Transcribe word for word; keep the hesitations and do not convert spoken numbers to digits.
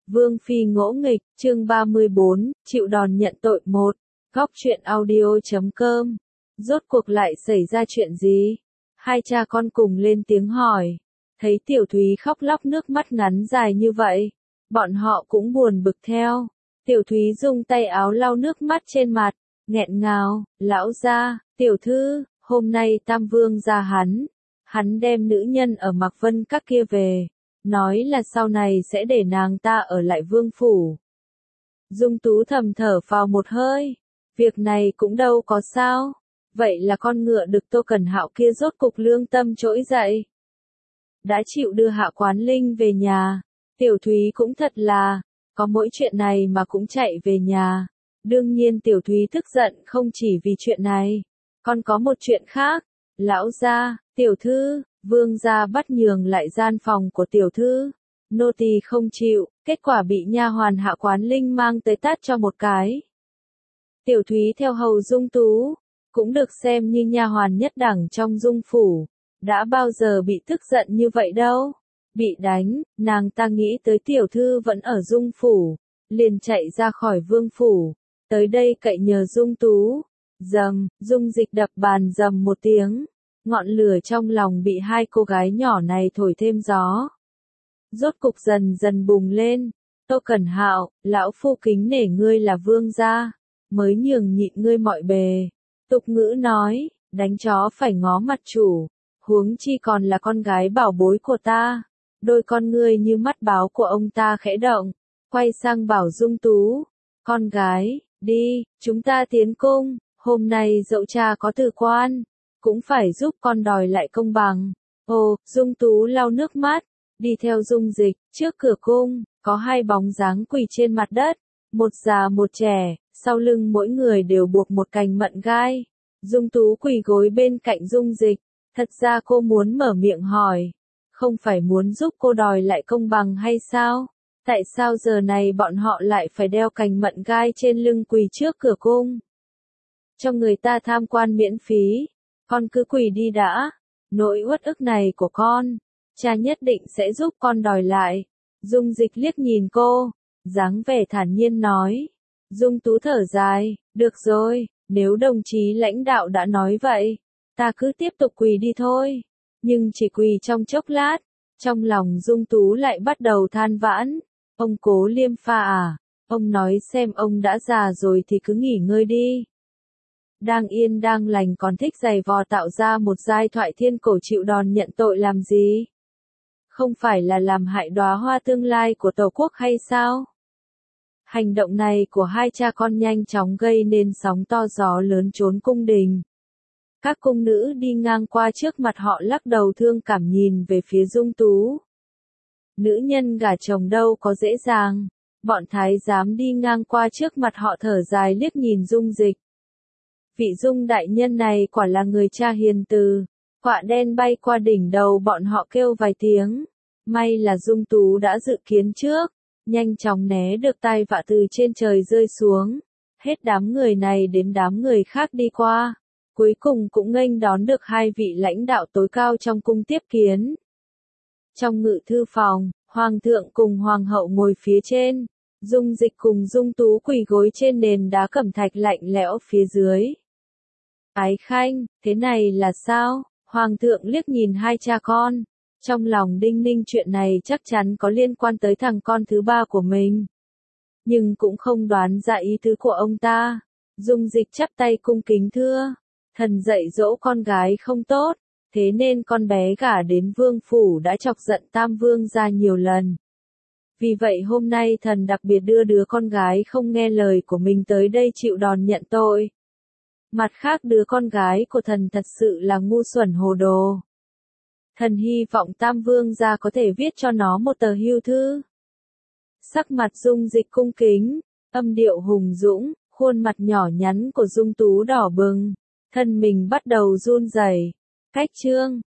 Vương Phi ngỗ nghịch, chương ba mươi bốn, chịu đòn nhận tội một. Góc truyện audio chấm com. Rốt cuộc lại xảy ra chuyện gì? Hai cha con cùng lên tiếng hỏi. Thấy Tiểu Thúy khóc lóc nước mắt ngắn dài như vậy, bọn họ cũng buồn bực theo. Tiểu Thúy dùng tay áo lau nước mắt trên mặt, nghẹn ngào, lão gia, tiểu thư, hôm nay Tam Vương gia hắn, hắn đem nữ nhân ở Mạc Vân Các kia về, nói là sau này sẽ để nàng ta ở lại vương phủ. Dung Tú thầm thở vào một hơi, việc này cũng đâu có sao, vậy là con ngựa được Tô Cẩn Hạo kia rốt cục lương tâm trỗi dậy. Đã chịu đưa Hạ Quán Linh về nhà, Tiểu Thúy cũng thật là, có mỗi chuyện này mà cũng chạy về nhà. Đương nhiên Tiểu Thúy tức giận không chỉ vì chuyện này, còn có một chuyện khác. Lão gia, tiểu thư, vương gia bắt nhường lại gian phòng của tiểu thư. Nô tỳ không chịu, kết quả bị nha hoàn Hạ Quán Linh mang tới tát cho một cái. Tiểu Thúy theo hầu Dung Tú, cũng được xem như nha hoàn nhất đẳng trong Dung phủ, đã bao giờ bị tức giận như vậy đâu. Bị đánh, nàng ta nghĩ tới tiểu thư vẫn ở Dung phủ, liền chạy ra khỏi vương phủ, tới đây cậy nhờ Dung Tú. Dầm, Dung Dịch đập bàn dầm một tiếng, ngọn lửa trong lòng bị hai cô gái nhỏ này thổi thêm gió. Rốt cục dần dần bùng lên. Tô Cẩn Hạo, lão phu kính nể ngươi là vương gia, mới nhường nhịn ngươi mọi bề. Tục ngữ nói, đánh chó phải ngó mặt chủ, huống chi còn là con gái bảo bối của ta. Đôi con ngươi như mắt báo của ông ta khẽ động, quay sang bảo Dung Tú, con gái, đi, chúng ta tiến cung, hôm nay dẫu cha có từ quan, cũng phải giúp con đòi lại công bằng. Ồ, Dung Tú lau nước mắt, đi theo Dung Dịch, trước cửa cung, có hai bóng dáng quỳ trên mặt đất, một già một trẻ, sau lưng mỗi người đều buộc một cành mận gai. Dung Tú quỳ gối bên cạnh Dung Dịch, thật ra cô muốn mở miệng hỏi, không phải muốn giúp cô đòi lại công bằng hay sao? Tại sao giờ này bọn họ lại phải đeo cành mận gai trên lưng quỳ trước cửa cung? Cho người ta tham quan miễn phí, con cứ quỳ đi đã. Nỗi uất ức này của con, cha nhất định sẽ giúp con đòi lại. Dung Dịch liếc nhìn cô, dáng vẻ thản nhiên nói. Dung Tú thở dài, được rồi, nếu đồng chí lãnh đạo đã nói vậy, ta cứ tiếp tục quỳ đi thôi. Nhưng chỉ quỳ trong chốc lát, trong lòng Dung Tú lại bắt đầu than vãn. Ông Cố Liêm Pha à, ông nói xem ông đã già rồi thì cứ nghỉ ngơi đi. Đang yên đang lành còn thích giày vò tạo ra một giai thoại thiên cổ chịu đòn nhận tội làm gì? Không phải là làm hại đóa hoa tương lai của Tổ quốc hay sao? Hành động này của hai cha con nhanh chóng gây nên sóng to gió lớn trốn cung đình. Các cung nữ đi ngang qua trước mặt họ lắc đầu thương cảm nhìn về phía Dung Tú. Nữ nhân gả chồng đâu có dễ dàng. Bọn thái giám đi ngang qua trước mặt họ thở dài liếc nhìn Dung Dịch. Vị Dung đại nhân này quả là người cha hiền từ. Quạ đen bay qua đỉnh đầu bọn họ kêu vài tiếng. May là Dung Tú đã dự kiến trước, nhanh chóng né được tai vạ từ trên trời rơi xuống. Hết đám người này đến đám người khác đi qua. Cuối cùng cũng nghênh đón được hai vị lãnh đạo tối cao trong cung tiếp kiến. Trong ngự thư phòng, Hoàng thượng cùng Hoàng hậu ngồi phía trên, Dung Dịch cùng Dung Tú quỳ gối trên nền đá cẩm thạch lạnh lẽo phía dưới. Ái Khanh, thế này là sao? Hoàng thượng liếc nhìn hai cha con, trong lòng đinh ninh chuyện này chắc chắn có liên quan tới thằng con thứ ba của mình. Nhưng cũng không đoán ra ý tứ của ông ta. Dung Dịch chắp tay cung kính thưa, thần dạy dỗ con gái không tốt, thế nên con bé gả đến vương phủ đã chọc giận Tam Vương gia nhiều lần. Vì vậy hôm nay thần đặc biệt đưa đứa con gái không nghe lời của mình tới đây chịu đòn nhận tội. Mặt khác đứa con gái của thần thật sự là ngu xuẩn hồ đồ. Thần hy vọng Tam Vương gia có thể viết cho nó một tờ hưu thư. Sắc mặt Dung Dịch cung kính, âm điệu hùng dũng, khuôn mặt nhỏ nhắn của Dung Tú đỏ bừng, thân mình bắt đầu run rẩy. Cách chương